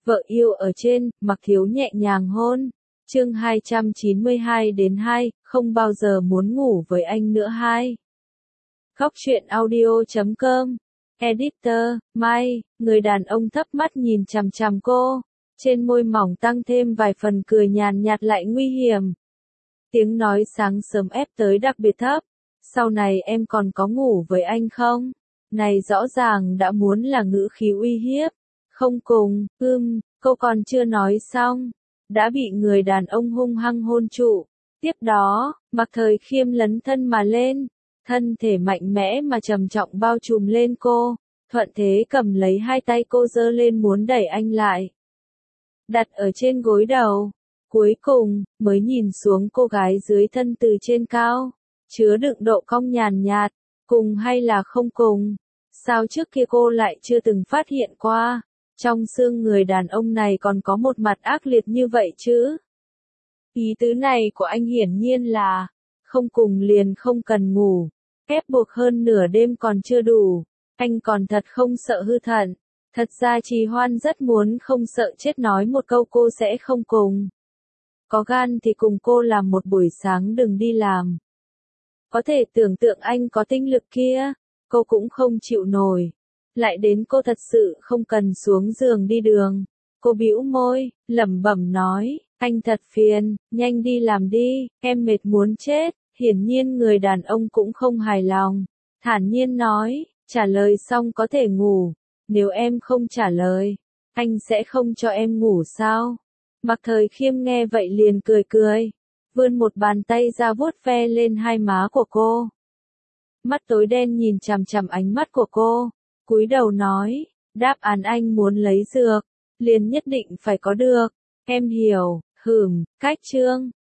Vợ yêu ở trên, Mặc Thiếu nhẹ nhàng hôn. Chương 292-2, không bao giờ muốn ngủ với anh nữa 2. Khóc chuyện audio.com. Editor, Mai, người đàn ông thấp mắt nhìn chằm chằm cô. Trên môi mỏng tăng thêm vài phần cười nhàn nhạt lại nguy hiểm. Tiếng nói sáng sớm ép tới đặc biệt thấp. Sau này em còn có ngủ với anh không? Này rõ ràng đã muốn là ngữ khí uy hiếp. Không cùng, cô còn chưa nói xong. Đã bị người đàn ông hung hăng hôn trụ. Tiếp đó, Mặc Thời Khiêm lấn thân mà lên. Thân thể mạnh mẽ mà trầm trọng bao trùm lên cô. Thuận thế cầm lấy hai tay cô giơ lên muốn đẩy anh lại. Đặt ở trên gối đầu. Cuối cùng, mới nhìn xuống cô gái dưới thân từ trên cao. Chứa đựng độ cong nhàn nhạt. Cùng hay là không cùng? Sao trước kia cô lại chưa từng phát hiện qua? Trong xương người đàn ông này còn có một mặt ác liệt như vậy chứ? Ý tứ này của anh hiển nhiên là, không cùng liền không cần ngủ. Ép buộc hơn nửa đêm còn chưa đủ. Anh còn thật không sợ hư thận. Thật ra Trì Hoan rất muốn không sợ chết nói một câu cô sẽ không cùng. Có gan thì cùng cô làm một buổi sáng đừng đi làm. Có thể tưởng tượng anh có tinh lực kia, cô cũng không chịu nổi. Lại đến cô thật sự không cần xuống giường đi đường. Cô bĩu môi, lẩm bẩm nói, anh thật phiền, nhanh đi làm đi, em mệt muốn chết. Hiển nhiên người đàn ông cũng không hài lòng. Thản nhiên nói, trả lời xong có thể ngủ. Nếu em không trả lời, anh sẽ không cho em ngủ sao? Mặc Thời Khiêm nghe vậy liền cười cười. Vươn một bàn tay ra vuốt ve lên hai má của cô. Mắt tối đen nhìn chằm chằm ánh mắt của cô. Cúi đầu nói, đáp án anh muốn lấy dược, liền nhất định phải có được. Em hiểu, cách chương.